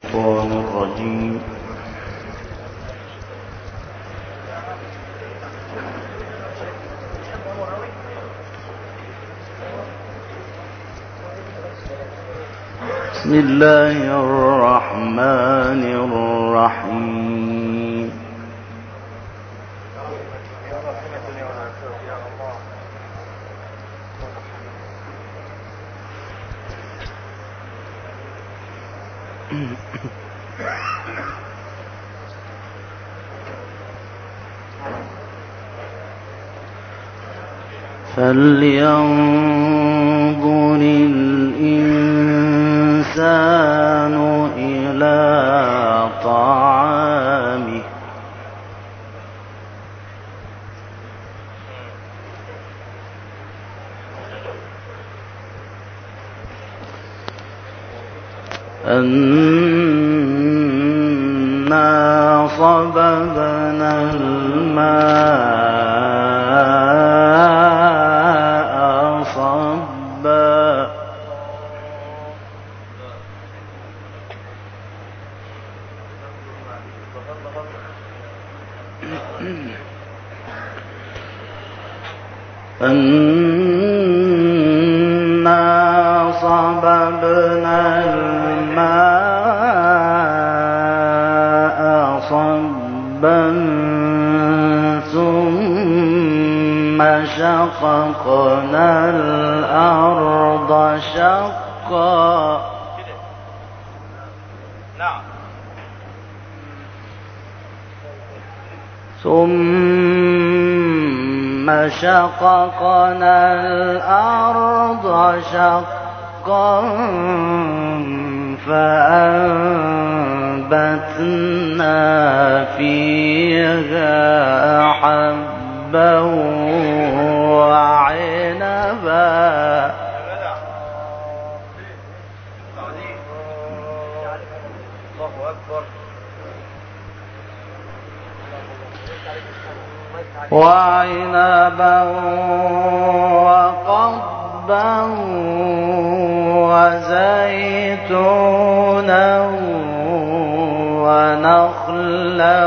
الشيطان الرجيم. بسم الله الرحمن الرحيم. فلينظر الإنسان إلى طعامه أنا صببنا الماء صبا أنا صببنا الماء صبا ثم شققنا الأرض شقا ثم شققنا الأرض شقا فأنبتنا فيها حبا وعنبا وعنبا وقضبا وزيتونا ونخلا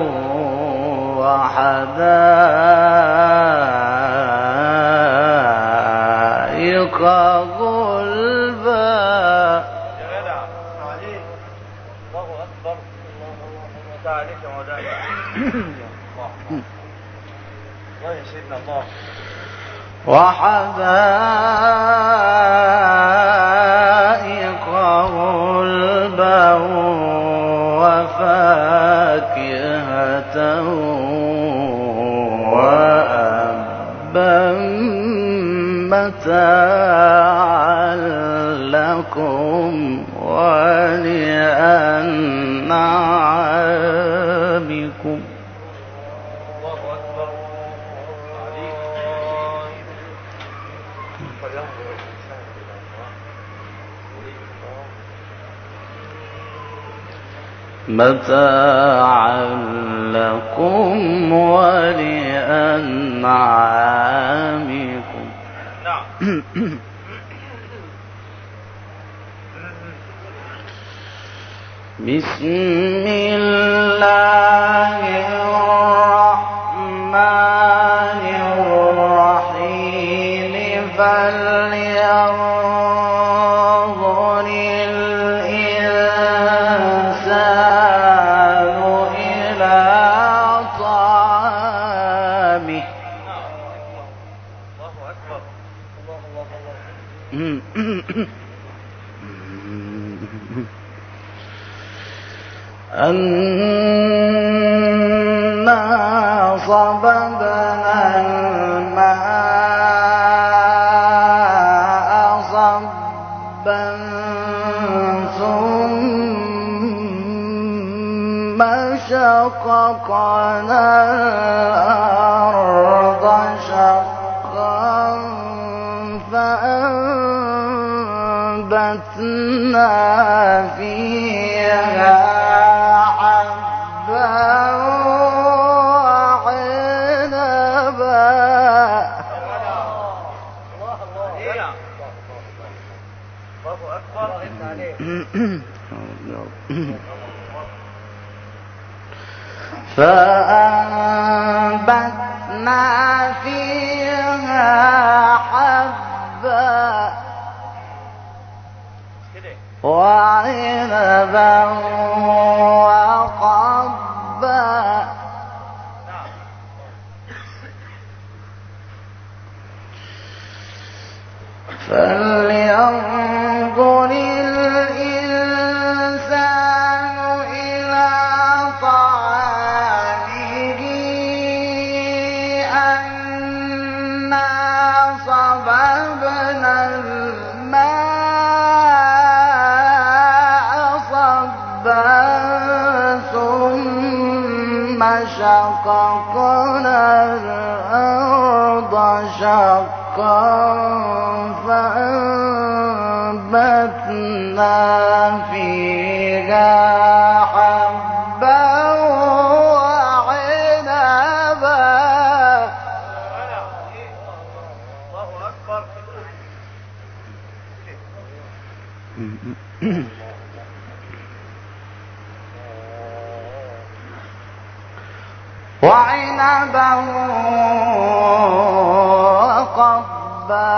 وحدائق غلبا. وحدائق غلبا وفاكهة وأبا متاعا لكم ولأنعامكم. متاعا لكم ولأنعامكم. بسم الله الرحمن الرحيم. فلينظر الإنسان إلى طعامه أنا صببنا الماء صبا ثم شققنا الأرض شقا فأنبتنا فيها فأنبتنا فيها حبا وعنبا وقضبا فلينظر الإنسان إلى طعامه أنا صببنا الماء صبا ثم شققنا الأرض شقا فأنبتنا فيها حبا وعنبا. الله أكبر. وعنبا وقضبا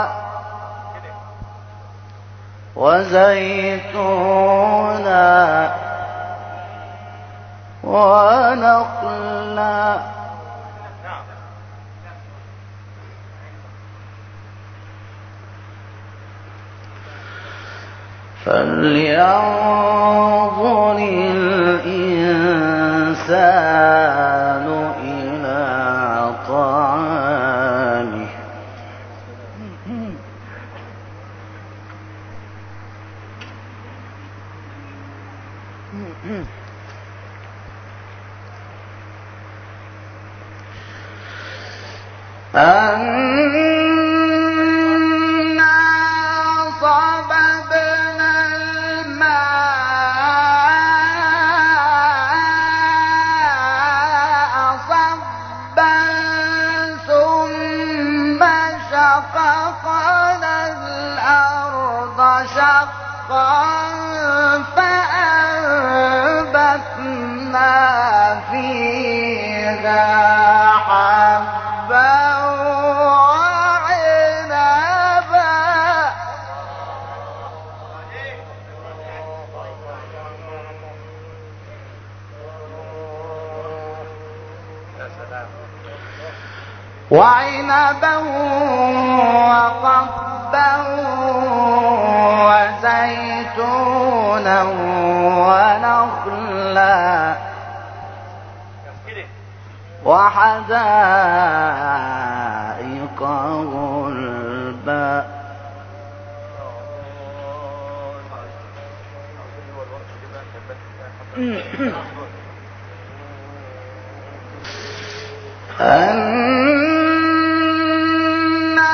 وزيتونا ونخلا فلينظر الإنسان إلى طعامه أنا صببنا الماء صبا ثم شققنا الأرض شقا فأنبتنا فيها حبا وعنبا. وعنبا وقضبا وزيتونا ونخلا وحدائق غلبا أنا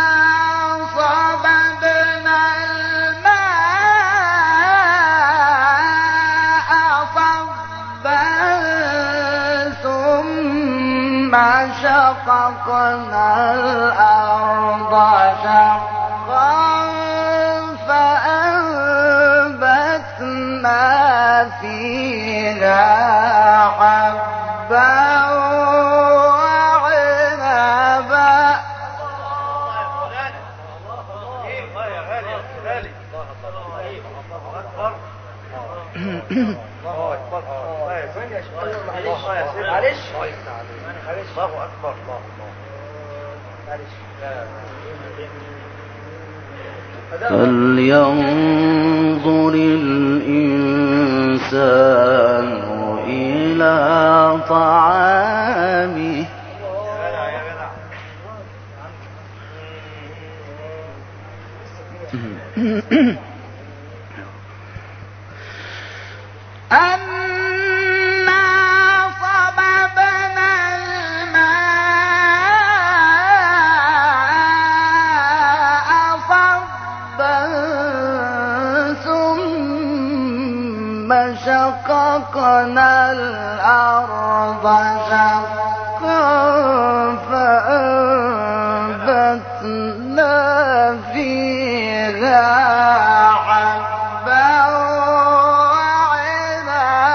صببنا الماء صبا ثم شققنا الأرض شقا فأنبتنا فيها حبا فلينظر الإنسان إلى طعامه أنا صببنا الماء صبا ثم شققنا الأرض شقا فأنبتنا فيها حبا وعنبا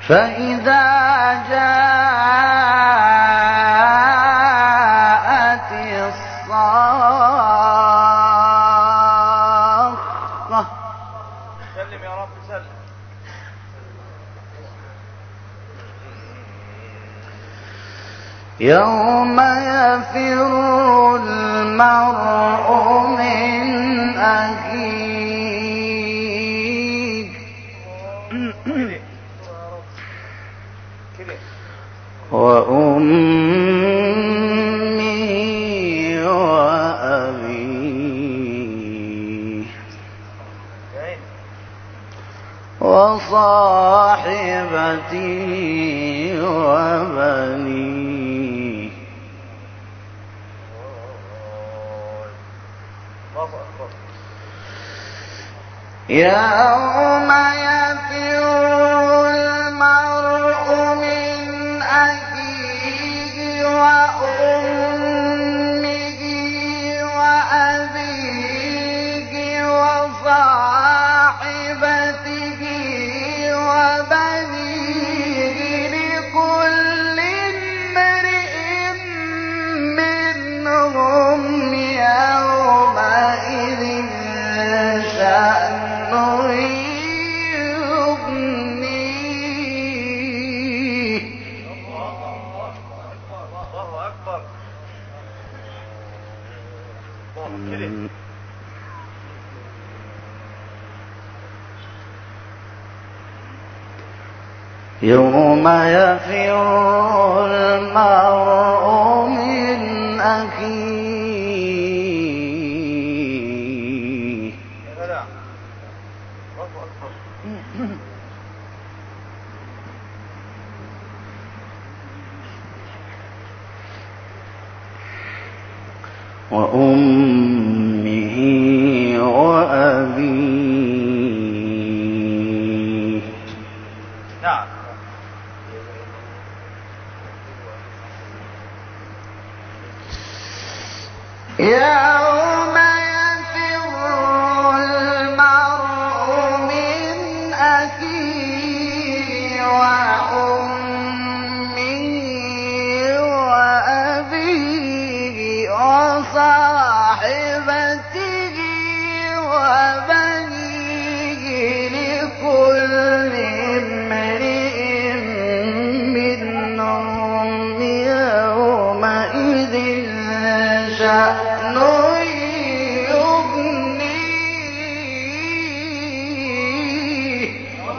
فإذا جاءت الصاخة سلم يا رب سلم. يوم يفر المرء من أخيه وأمه وأبيه وصاحبته وبنيه يوم يفر المرء من أخيه وأمه وأبيه وصاحبته وبنيه لكل امرئ منهم يومئذ شأن يغنيه. الله أكبر. يوم يفر المرء من أخيه وأمه وأبيه. نعم. يوم يفر المرء من أخيه وأمه وأبيه وصاحبته وبنيه لكل امرئ منهم يومئذ شأن يغنيه.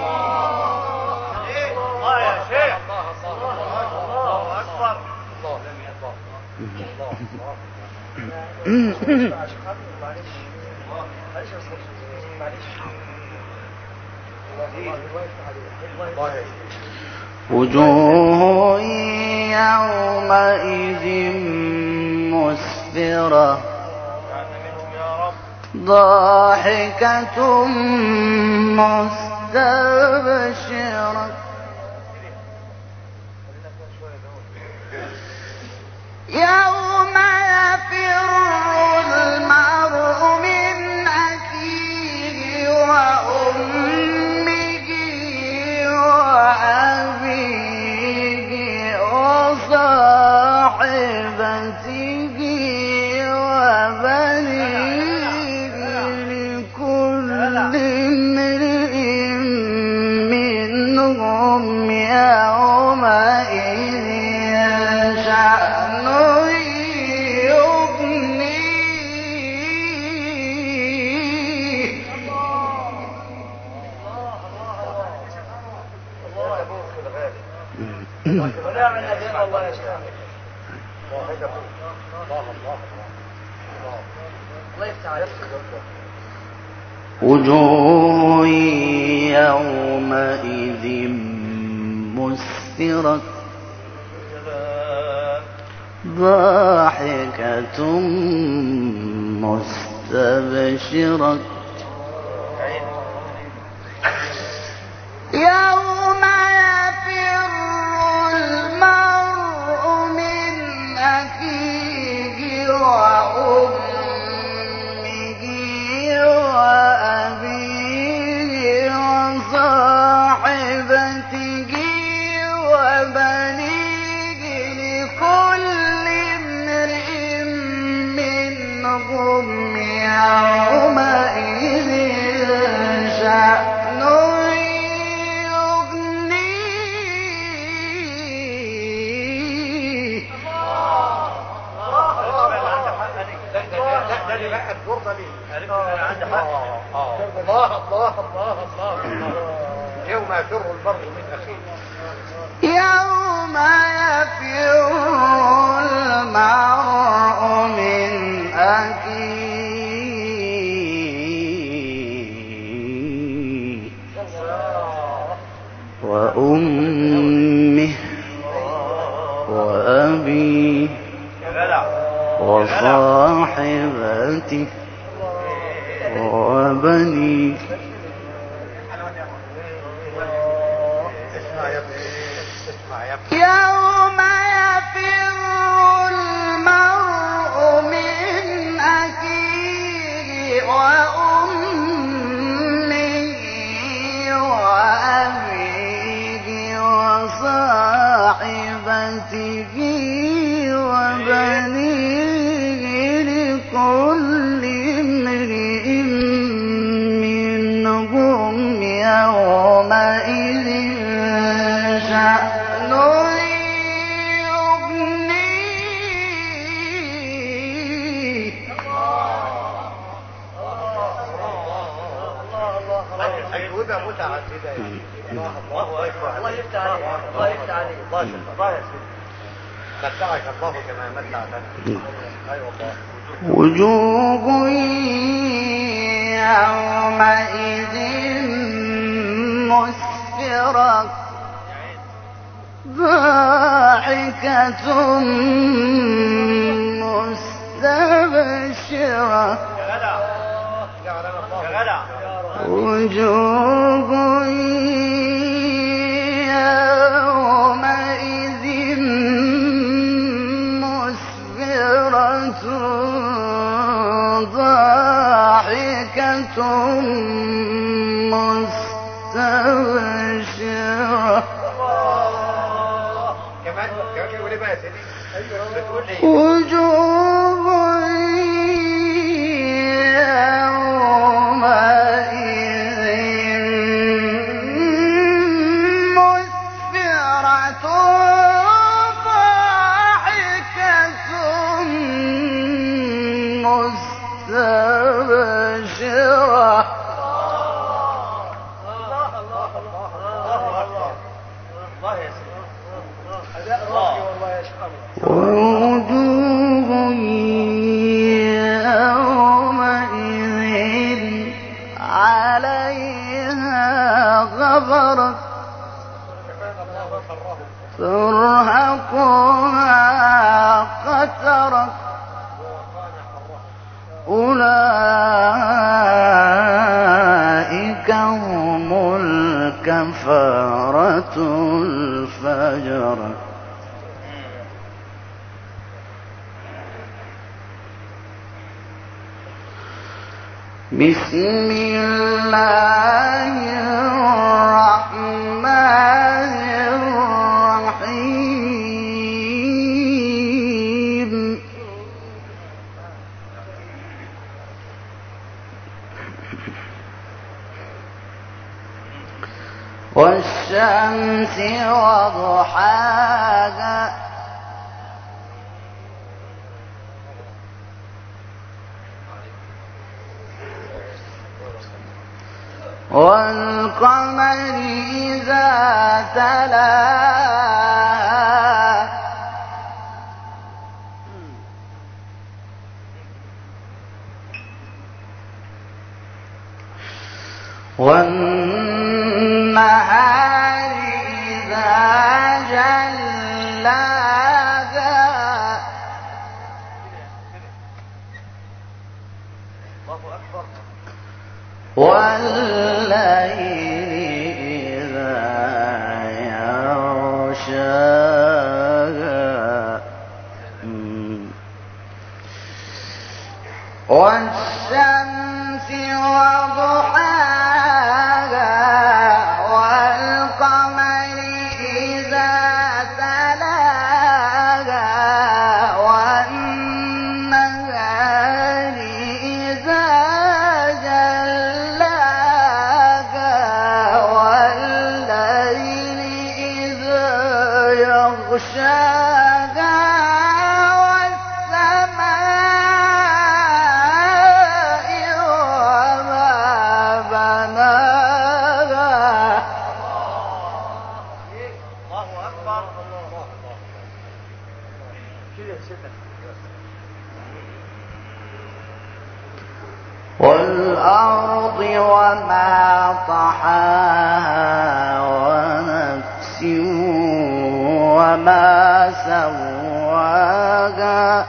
الله يا شيخ. الله أكبر. وجوه يومئذ مسفرة ضاحكة مستبشرة يوم يفر المرء من أخيه وأمه وأبيه وصاحبته وبنيه لكل امرئ منهم يومئذ شأن يغنيه. وجوه يومئذ مسفرة ضاحكة مستبشرة يوم يفر المرء من أخيه وأمه وأبيه وصاحبته يومئذ شأن يغنيه. ده اللي بقى الدور ده ليه؟ عندي حق. الله الله الله الله. يوم يفر المرء من اخيه. يوم يفر المرء من أخيه وأمه وأبيه وصاحبته وبنيه. يوم يفر المرء من أخيه وأمه وأبيه وصاحبته وبنيه لكل امرئ منهم يومئذ شأن يغنيه. أجوبة متعددة. الله أكبر. الله يفتح عليك. الله يفتح عليك. الله يا سيدي. متعك الله كما متعتنا. أي والله. وجوه يومئذ مسفرة ضاحكة مستبشرة. وجوه يومئذ مسفرة ضاحكة مستبشرة. كمان يقول ايه بقى يا سيدي؟ بتقول ايه؟ وجوه يومئذ مسفرة ضاحكة مستبشرة. الله يا سيدي. والله يشهد. ووجوه يومئذ عليها غبرة ترهقها قترة أولئك هم الكفرة الفجرة. بسم الله الرحمن الرحيم. والشمس وضحاها والقمر إذا تلاها والنهار إذا جلاها والليل إذا يغشاها والشمس وضحاها والقمر إذا تلاها والنهار إذا والأرض وما طحاها ونفس وما سواها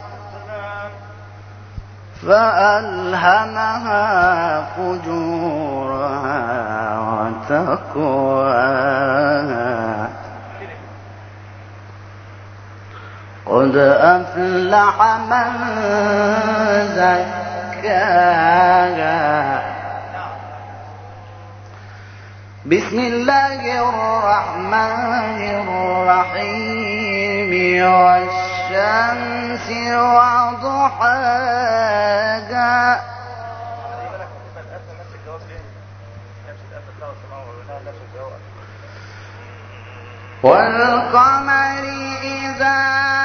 فألهمها فجورها وتقواها قد أفلح من زكاها بسم الله الرحمن الرحيم والشمس وضحاها والقمر إذا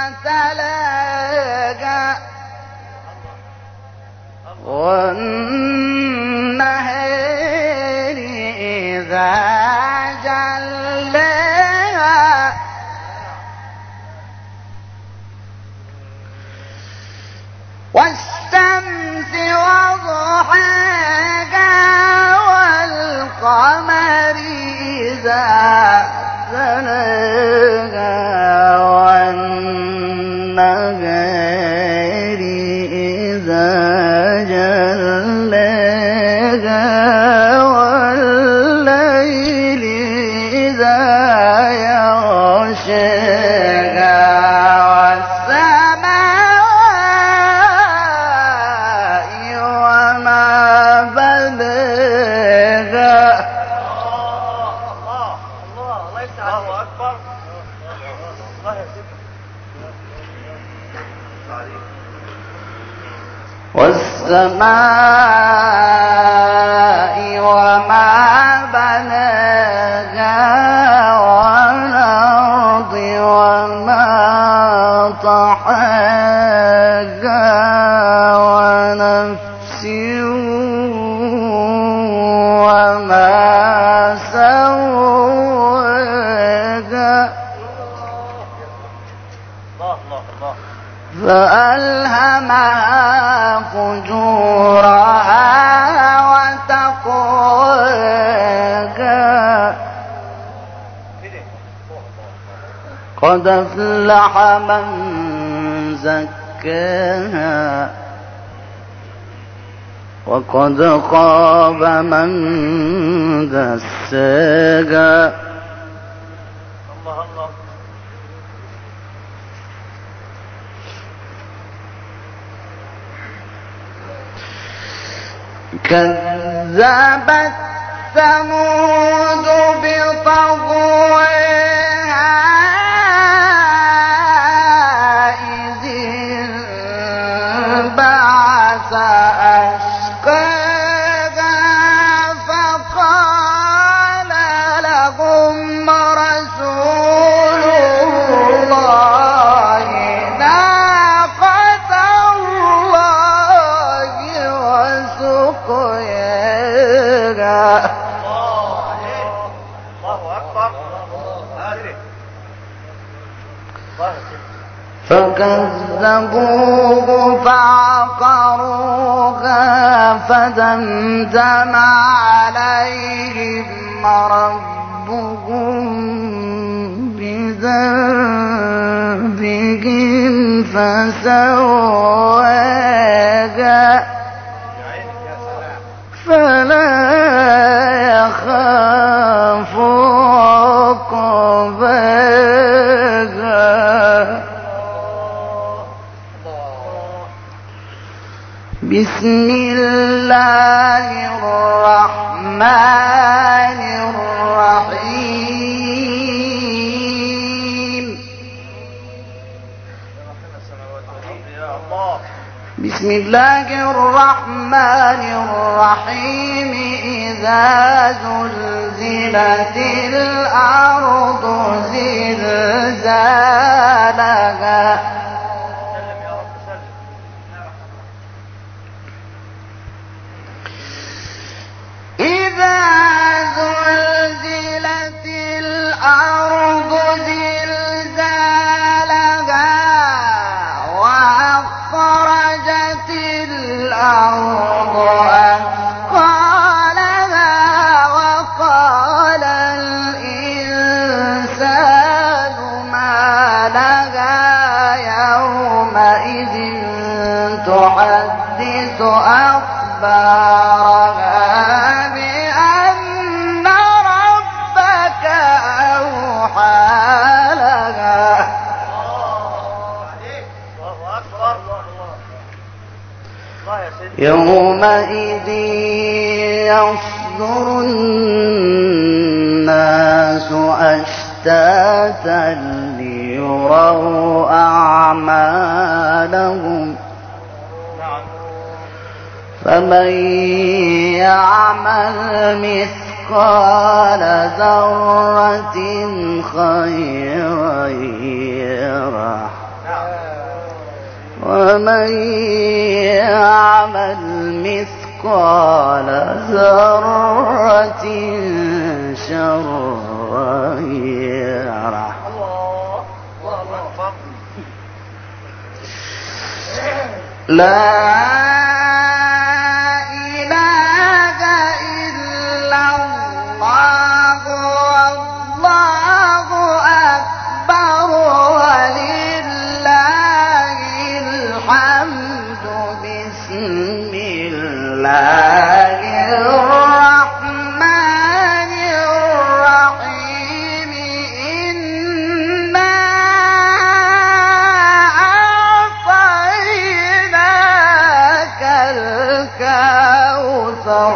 تلاها والنهار إذا جلاها والشمس وضحاها والقمر إذا تلاها والنهار إذا جلاها والليل إذا يغشاها والسماء وما بناها الله أكبر الله يا سيدي والسماء وما بناها والأرض وما طحاها ونفس وما سواها فألهمها فجورها وتقواها قد أفلح من زكاها وقد خاب من دساها الله كذبت ثمود بطغواها إذ انبعث أشقاها فقال لهم رسول الله ناقة الله وسقياها الله أكبر فكذبوه فعقروها فدمدم عليهم ربهم بذنبهم فسواها فلا يخاف عقباها بسم الله الرحمن الرحيم بسم الله الرحمن الرحيم إذا زلزلت الأرض زلزالها إذا زلزلت الأرض زلزالها وأخرجت الأرض أخبارها بأن ربك أوحى لها يومئذ يصدر الناس أشتاتا ليروا أعمالهم فمن يعمل مثقال ذرة خيرا يره ومن يعمل مثقال ذرة شرا يره لا إله إلا الله والله أكبر ولله الحمد بسم الله الرحمن الرحيم إنا أعطيناك الكوثر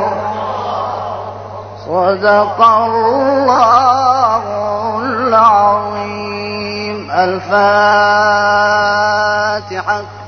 صدق الله العظيم. الفاتحة.